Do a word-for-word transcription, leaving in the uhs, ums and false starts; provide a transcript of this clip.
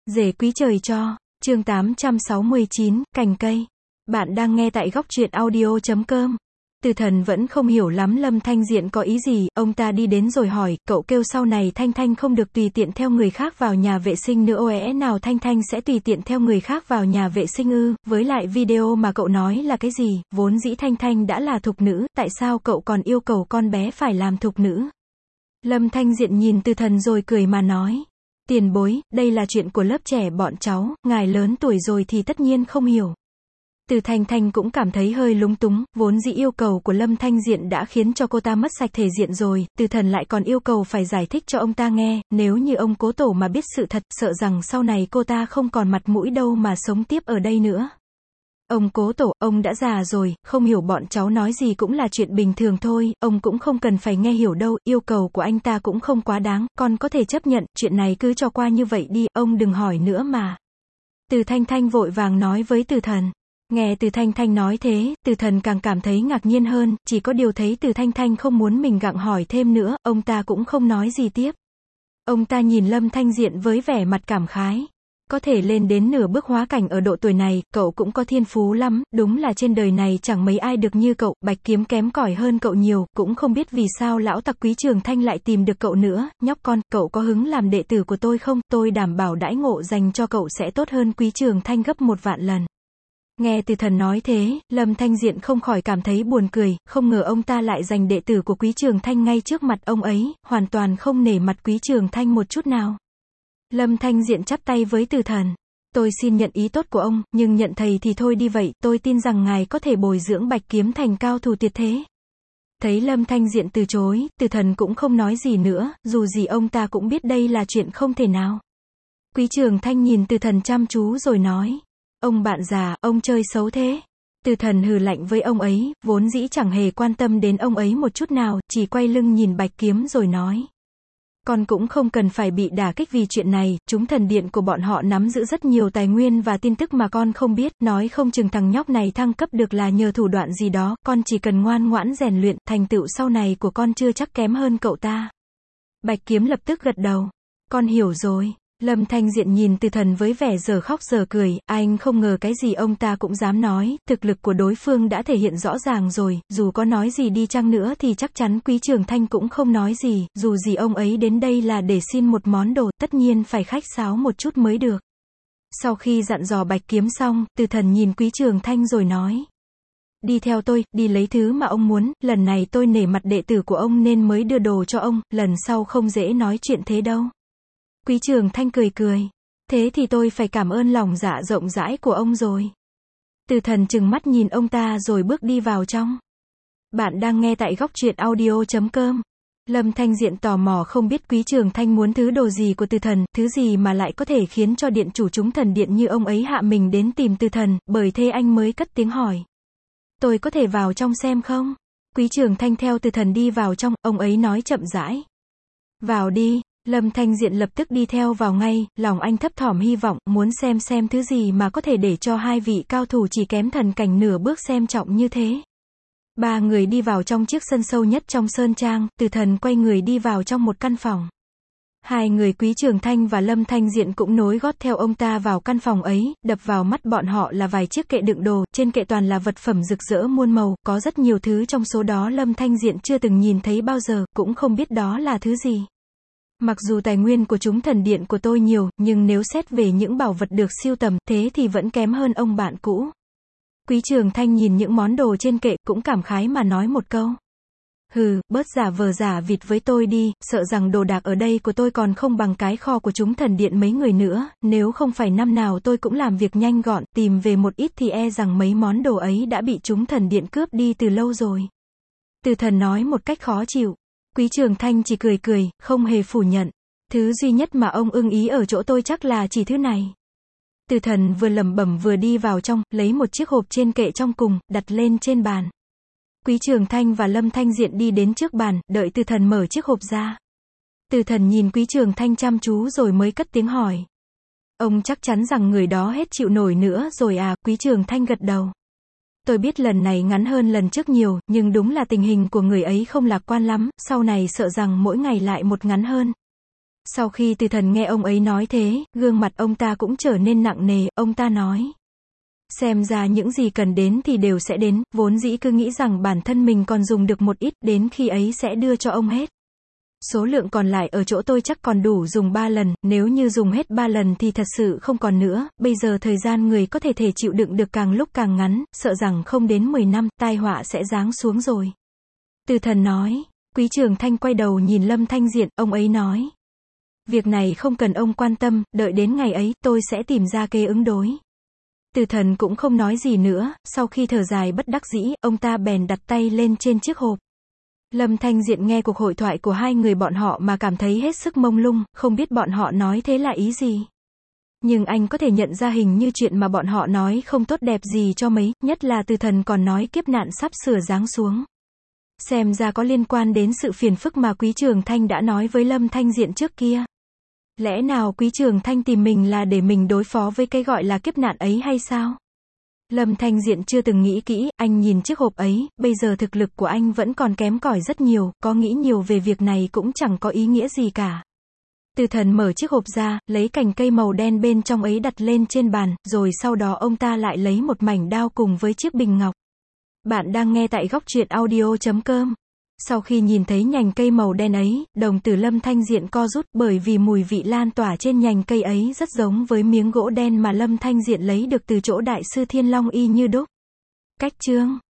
Rể quý trời cho, chương tám trăm sáu mươi chín, cành cây. Bạn đang nghe tại góc truyện audio chấm com. Từ Thần vẫn không hiểu lắm Lâm Thanh Diện có ý gì, ông ta đi đến rồi hỏi, cậu kêu sau này Thanh Thanh không được tùy tiện theo người khác vào nhà vệ sinh nữa oẻ nào Thanh Thanh sẽ tùy tiện theo người khác vào nhà vệ sinh ư, với lại video mà cậu nói là cái gì, vốn dĩ Thanh Thanh đã là thục nữ, tại sao cậu còn yêu cầu con bé phải làm thục nữ? Lâm Thanh Diện nhìn Từ Thần rồi cười mà nói. Tiền bối, đây là chuyện của lớp trẻ bọn cháu, ngài lớn tuổi rồi thì tất nhiên không hiểu. Từ Thanh Thanh cũng cảm thấy hơi lúng túng, vốn dĩ yêu cầu của Lâm Thanh Diện đã khiến cho cô ta mất sạch thể diện rồi, Từ Thần lại còn yêu cầu phải giải thích cho ông ta nghe, nếu như ông cố tổ mà biết sự thật, sợ rằng sau này cô ta không còn mặt mũi đâu mà sống tiếp ở đây nữa. Ông cố tổ, ông đã già rồi, không hiểu bọn cháu nói gì cũng là chuyện bình thường thôi, ông cũng không cần phải nghe hiểu đâu, yêu cầu của anh ta cũng không quá đáng, con có thể chấp nhận, chuyện này cứ cho qua như vậy đi, ông đừng hỏi nữa mà. Từ Thanh Thanh vội vàng nói với Từ Thần. Nghe Từ Thanh Thanh nói thế, Từ Thần càng cảm thấy ngạc nhiên hơn, chỉ có điều thấy Từ Thanh Thanh không muốn mình gặng hỏi thêm nữa, ông ta cũng không nói gì tiếp. Ông ta nhìn Lâm Thanh Diện với vẻ mặt cảm khái. Có thể lên đến nửa bước hóa cảnh ở độ tuổi này, cậu cũng có thiên phú lắm, đúng là trên đời này chẳng mấy ai được như cậu, Bạch Kiếm kém cỏi hơn cậu nhiều, cũng không biết vì sao lão tặc Quý Trường Thanh lại tìm được cậu nữa, nhóc con, cậu có hứng làm đệ tử của tôi không, tôi đảm bảo đãi ngộ dành cho cậu sẽ tốt hơn Quý Trường Thanh gấp một vạn lần. Nghe Từ Thần nói thế, Lâm Thanh Diện không khỏi cảm thấy buồn cười, không ngờ ông ta lại giành đệ tử của Quý Trường Thanh ngay trước mặt ông ấy, hoàn toàn không nể mặt Quý Trường Thanh một chút nào. Lâm Thanh Diện chắp tay với Từ Thần. Tôi xin nhận ý tốt của ông, nhưng nhận thầy thì thôi đi vậy, tôi tin rằng ngài có thể bồi dưỡng Bạch Kiếm thành cao thủ tuyệt thế. Thấy Lâm Thanh Diện từ chối, Từ Thần cũng không nói gì nữa, dù gì ông ta cũng biết đây là chuyện không thể nào. Quý Trường Thanh nhìn Từ Thần chăm chú rồi nói. Ông bạn già, ông chơi xấu thế. Từ Thần hừ lạnh với ông ấy, vốn dĩ chẳng hề quan tâm đến ông ấy một chút nào, chỉ quay lưng nhìn Bạch Kiếm rồi nói. Con cũng không cần phải bị đả kích vì chuyện này, chúng thần điện của bọn họ nắm giữ rất nhiều tài nguyên và tin tức mà con không biết, nói không chừng thằng nhóc này thăng cấp được là nhờ thủ đoạn gì đó, con chỉ cần ngoan ngoãn rèn luyện, thành tựu sau này của con chưa chắc kém hơn cậu ta. Bạch Kiếm lập tức gật đầu. Con hiểu rồi. Lâm Thanh Diện nhìn Từ Thần với vẻ giờ khóc giờ cười, anh không ngờ cái gì ông ta cũng dám nói, thực lực của đối phương đã thể hiện rõ ràng rồi, dù có nói gì đi chăng nữa thì chắc chắn Quý Trường Thanh cũng không nói gì, dù gì ông ấy đến đây là để xin một món đồ, tất nhiên phải khách sáo một chút mới được. Sau khi dặn dò Bạch Kiếm xong, Từ Thần nhìn Quý Trường Thanh rồi nói. Đi theo tôi, đi lấy thứ mà ông muốn, lần này tôi nể mặt đệ tử của ông nên mới đưa đồ cho ông, lần sau không dễ nói chuyện thế đâu. Quý Trường Thanh cười cười. Thế thì tôi phải cảm ơn lòng dạ rộng rãi của ông rồi. Từ Thần trừng mắt nhìn ông ta rồi bước đi vào trong. Bạn đang nghe tại góc truyện audio chấm com. Lâm Thanh Diện tò mò không biết Quý Trường Thanh muốn thứ đồ gì của Từ Thần, thứ gì mà lại có thể khiến cho điện chủ chúng thần điện như ông ấy hạ mình đến tìm Từ Thần, bởi thế anh mới cất tiếng hỏi. Tôi có thể vào trong xem không? Quý Trường Thanh theo Từ Thần đi vào trong, ông ấy nói chậm rãi. Vào đi. Lâm Thanh Diện lập tức đi theo vào ngay, lòng anh thấp thỏm hy vọng, muốn xem xem thứ gì mà có thể để cho hai vị cao thủ chỉ kém thần cảnh nửa bước xem trọng như thế. Ba người đi vào trong chiếc sân sâu nhất trong sơn trang, Từ Thần quay người đi vào trong một căn phòng. Hai người Quý Trường Thanh và Lâm Thanh Diện cũng nối gót theo ông ta vào căn phòng ấy, đập vào mắt bọn họ là vài chiếc kệ đựng đồ, trên kệ toàn là vật phẩm rực rỡ muôn màu, có rất nhiều thứ trong số đó Lâm Thanh Diện chưa từng nhìn thấy bao giờ, cũng không biết đó là thứ gì. Mặc dù tài nguyên của chúng thần điện của tôi nhiều, nhưng nếu xét về những bảo vật được sưu tầm, thế thì vẫn kém hơn ông bạn cũ. Quý Trường Thanh nhìn những món đồ trên kệ, cũng cảm khái mà nói một câu. Hừ, bớt giả vờ giả vịt với tôi đi, sợ rằng đồ đạc ở đây của tôi còn không bằng cái kho của chúng thần điện mấy người nữa, nếu không phải năm nào tôi cũng làm việc nhanh gọn, tìm về một ít thì e rằng mấy món đồ ấy đã bị chúng thần điện cướp đi từ lâu rồi. Từ Thần nói một cách khó chịu. Quý Trường Thanh chỉ cười cười, không hề phủ nhận. Thứ duy nhất mà ông ưng ý ở chỗ tôi chắc là chỉ thứ này. Từ Thần vừa lẩm bẩm vừa đi vào trong, lấy một chiếc hộp trên kệ trong cùng, đặt lên trên bàn. Quý Trường Thanh và Lâm Thanh Diện đi đến trước bàn, đợi Từ Thần mở chiếc hộp ra. Từ Thần nhìn Quý Trường Thanh chăm chú rồi mới cất tiếng hỏi. Ông chắc chắn rằng người đó hết chịu nổi nữa rồi à? Quý Trường Thanh gật đầu. Tôi biết lần này ngắn hơn lần trước nhiều, nhưng đúng là tình hình của người ấy không lạc quan lắm, sau này sợ rằng mỗi ngày lại một ngắn hơn. Sau khi Từ Thần nghe ông ấy nói thế, gương mặt ông ta cũng trở nên nặng nề, ông ta nói. Xem ra những gì cần đến thì đều sẽ đến, vốn dĩ cứ nghĩ rằng bản thân mình còn dùng được một ít, đến khi ấy sẽ đưa cho ông hết. Số lượng còn lại ở chỗ tôi chắc còn đủ dùng ba lần, nếu như dùng hết ba lần thì thật sự không còn nữa, bây giờ thời gian người có thể thể chịu đựng được càng lúc càng ngắn, sợ rằng không đến mười năm, tai họa sẽ giáng xuống rồi. Từ Thần nói. Quý Trường Thanh quay đầu nhìn Lâm Thanh Diện, ông ấy nói. Việc này không cần ông quan tâm, đợi đến ngày ấy, tôi sẽ tìm ra kế ứng đối. Từ Thần cũng không nói gì nữa, sau khi thở dài bất đắc dĩ, ông ta bèn đặt tay lên trên chiếc hộp. Lâm Thanh Diện nghe cuộc hội thoại của hai người bọn họ mà cảm thấy hết sức mông lung, không biết bọn họ nói thế là ý gì. Nhưng anh có thể nhận ra hình như chuyện mà bọn họ nói không tốt đẹp gì cho mấy, nhất là Từ Thần còn nói kiếp nạn sắp sửa giáng xuống. Xem ra có liên quan đến sự phiền phức mà Quý Trường Thanh đã nói với Lâm Thanh Diện trước kia. Lẽ nào Quý Trường Thanh tìm mình là để mình đối phó với cái gọi là kiếp nạn ấy hay sao? Lâm Thanh Diện chưa từng nghĩ kỹ, anh nhìn chiếc hộp ấy, bây giờ thực lực của anh vẫn còn kém cỏi rất nhiều, có nghĩ nhiều về việc này cũng chẳng có ý nghĩa gì cả. Từ Thần mở chiếc hộp ra, lấy cành cây màu đen bên trong ấy đặt lên trên bàn, rồi sau đó ông ta lại lấy một mảnh đao cùng với chiếc bình ngọc. Bạn đang nghe tại góc truyện audio chấm com. Sau khi nhìn thấy nhành cây màu đen ấy, đồng tử Lâm Thanh Diện co rút, bởi vì mùi vị lan tỏa trên nhành cây ấy rất giống với miếng gỗ đen mà Lâm Thanh Diện lấy được từ chỗ Đại sư Thiên Long y như đúc. Cách chương